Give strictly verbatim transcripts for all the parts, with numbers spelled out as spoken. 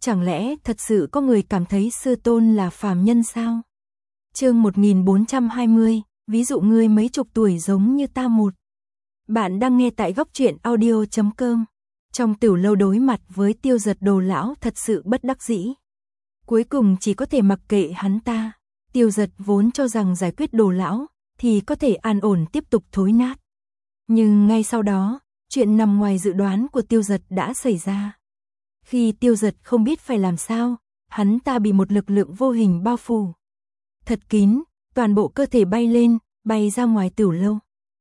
Chẳng lẽ thật sự có người cảm thấy sư tôn là phàm nhân sao? Chương một nghìn bốn trăm hai mươi, ví dụ ngươi mấy chục tuổi giống như ta một. Bạn đang nghe tại góc truyện audio chấm com. Trong tiểu lâu đối mặt với Tiêu Giật, Đồ lão thật sự bất đắc dĩ. Cuối cùng chỉ có thể mặc kệ hắn ta. Tiêu Giật vốn cho rằng giải quyết Đồ lão thì có thể an ổn tiếp tục thối nát. Nhưng ngay sau đó, chuyện nằm ngoài dự đoán của Tiêu Giật đã xảy ra. Khi Tiêu Giật không biết phải làm sao, hắn ta bị một lực lượng vô hình bao phủ. Thật kín, toàn bộ cơ thể bay lên, bay ra ngoài tiểu lâu.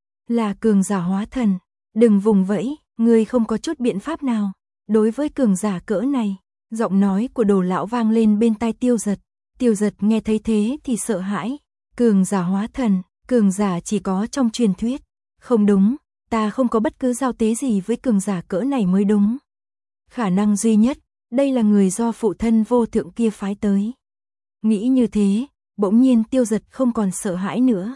Là cường giả hóa thần, đừng vùng vẫy, ngươi không có chút biện pháp nào. Đối với cường giả cỡ này, giọng nói của Đồ lão vang lên bên tai Tiêu Giật. Tiêu Giật nghe thấy thế thì sợ hãi. Cường giả hóa thần, cường giả chỉ có trong truyền thuyết. Không đúng, ta không có bất cứ giao tế gì với cường giả cỡ này mới đúng. Khả năng duy nhất, đây là người do phụ thân vô thượng kia phái tới. Nghĩ như thế, bỗng nhiên Tiêu Giật không còn sợ hãi nữa.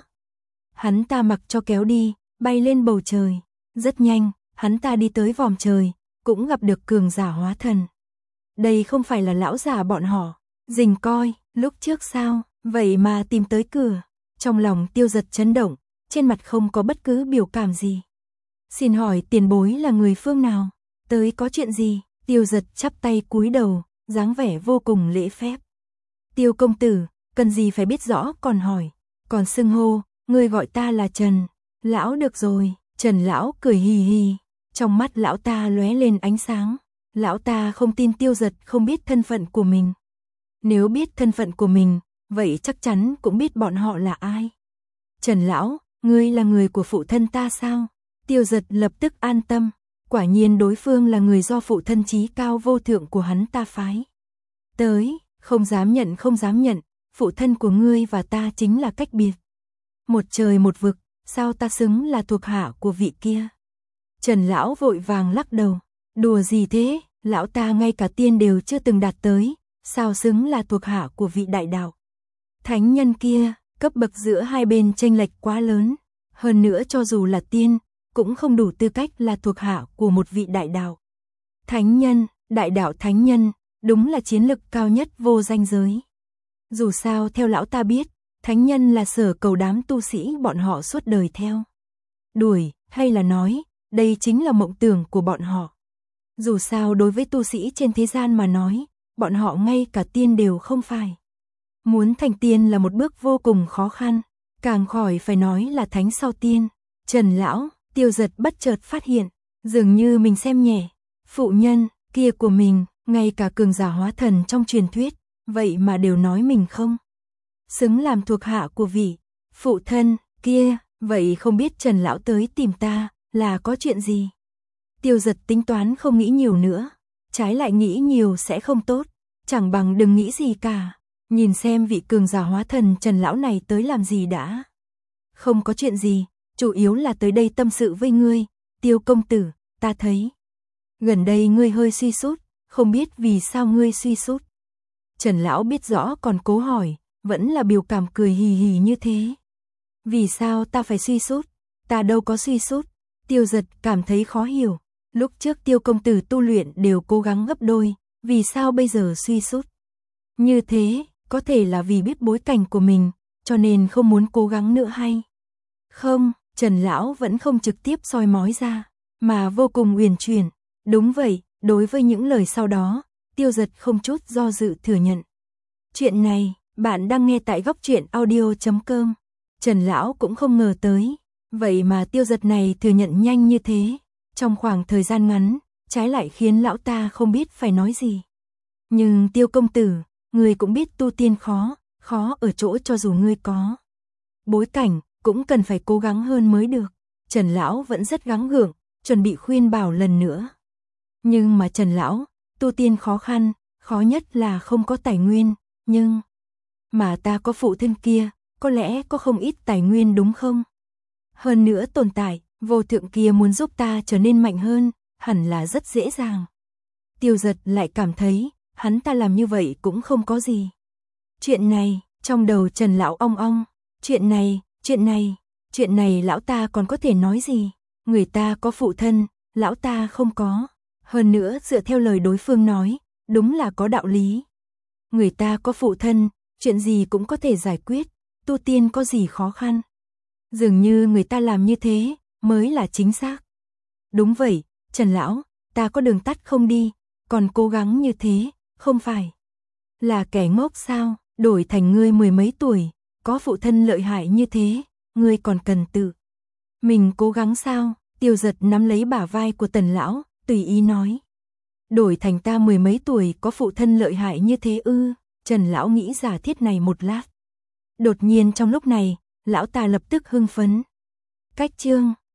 Hắn ta mặc cho kéo đi, bay lên bầu trời. Rất nhanh, hắn ta đi tới vòm trời, cũng gặp được cường giả hóa thần. Đây không phải là lão già bọn họ. Dình coi, lúc trước sao, vậy mà tìm tới cửa. Trong lòng Tiêu Giật chấn động, trên mặt không có bất cứ biểu cảm gì. Xin hỏi tiền bối là người phương nào? Tới có chuyện gì? Tiêu Giật chắp tay cúi đầu, dáng vẻ vô cùng lễ phép. Tiêu công tử, cần gì phải biết rõ còn hỏi. Còn xưng hô, ngươi gọi ta là Trần. Lão được rồi. Trần lão cười hì hì. Trong mắt lão ta lóe lên ánh sáng. Lão ta không tin Tiêu Giật không biết thân phận của mình. Nếu biết thân phận của mình, vậy chắc chắn cũng biết bọn họ là ai. Trần lão, ngươi là người của phụ thân ta sao? Tiêu Giật lập tức an tâm. Quả nhiên đối phương là người do phụ thân chí cao vô thượng của hắn ta phái tới, không dám nhận không dám nhận, phụ thân của ngươi và ta chính là cách biệt. Một trời một vực, sao ta xứng là thuộc hạ của vị kia? Trần lão vội vàng lắc đầu, đùa gì thế, lão ta ngay cả tiên đều chưa từng đạt tới, sao xứng là thuộc hạ của vị đại đạo thánh nhân kia, cấp bậc giữa hai bên chênh lệch quá lớn, hơn nữa cho dù là tiên, cũng không đủ tư cách là thuộc hạ của một vị đại đạo thánh nhân. Đại đạo thánh nhân, đúng là chiến lực cao nhất vô danh giới. Dù sao theo lão ta biết, thánh nhân là sở cầu đám tu sĩ bọn họ suốt đời theo đuổi, hay là nói, đây chính là mộng tưởng của bọn họ. Dù sao đối với tu sĩ trên thế gian mà nói, bọn họ ngay cả tiên đều không phải. Muốn thành tiên là một bước vô cùng khó khăn, càng khỏi phải nói là thánh sau tiên. Trần lão, Tiêu Giật bất chợt phát hiện, dường như mình xem nhẹ phụ nhân kia của mình, ngay cả cường giả hóa thần trong truyền thuyết, vậy mà đều nói mình không xứng làm thuộc hạ của vị phụ thân kia, vậy không biết Trần lão tới tìm ta là có chuyện gì? Tiêu Giật tính toán không nghĩ nhiều nữa, trái lại nghĩ nhiều sẽ không tốt, chẳng bằng đừng nghĩ gì cả, nhìn xem vị cường giả hóa thần Trần lão này tới làm gì đã. Không có chuyện gì, chủ yếu là tới đây tâm sự với ngươi. Tiêu công tử, ta thấy gần đây ngươi hơi suy sút, không biết vì sao ngươi suy sút. Trần lão biết rõ còn cố hỏi, vẫn là biểu cảm cười hì hì như thế. Vì sao ta phải suy sút? Ta đâu có suy sút. Tiêu Giật cảm thấy khó hiểu, lúc trước Tiêu công tử tu luyện đều cố gắng gấp đôi, vì sao bây giờ suy sút? Như thế, có thể là vì biết bối cảnh của mình, cho nên không muốn cố gắng nữa hay? Không, Trần lão vẫn không trực tiếp soi mói ra, mà vô cùng uyển chuyển. Đúng vậy, đối với những lời sau đó, Tiêu Giật không chút do dự thừa nhận. Chuyện này, bạn đang nghe tại góc truyện audio chấm com. Trần lão cũng không ngờ tới, vậy mà Tiêu Giật này thừa nhận nhanh như thế, trong khoảng thời gian ngắn, trái lại khiến lão ta không biết phải nói gì. Nhưng Tiêu công tử, ngươi cũng biết tu tiên khó, khó ở chỗ cho dù ngươi có bối cảnh, cũng cần phải cố gắng hơn mới được. Trần lão vẫn rất gắng gượng, chuẩn bị khuyên bảo lần nữa. Nhưng mà Trần lão, tu tiên khó khăn, khó nhất là không có tài nguyên, nhưng mà ta có phụ thân kia, có lẽ có không ít tài nguyên đúng không? Hơn nữa tồn tại, vô thượng kia muốn giúp ta trở nên mạnh hơn, hẳn là rất dễ dàng. Tiêu Giật lại cảm thấy, hắn ta làm như vậy cũng không có gì. Chuyện này, trong đầu Trần lão ong ong, chuyện này, chuyện này, chuyện này lão ta còn có thể nói gì? Người ta có phụ thân, lão ta không có. Hơn nữa dựa theo lời đối phương nói, đúng là có đạo lý. Người ta có phụ thân, chuyện gì cũng có thể giải quyết, tu tiên có gì khó khăn. Dường như người ta làm như thế, mới là chính xác. Đúng vậy, Trần Lão, ta có đường tắt không đi, còn cố gắng như thế, không phải là kẻ ngốc sao, đổi thành ngươi mười mấy tuổi, có phụ thân lợi hại như thế, ngươi còn cần tự mình cố gắng sao? Tiêu Giật nắm lấy bả vai của Tần Lão, tùy ý nói. Đổi thành ta mười mấy tuổi có phụ thân lợi hại như thế ư? Trần Lão nghĩ giả thiết này một lát. Đột nhiên trong lúc này, Lão ta lập tức hưng phấn. Cách chương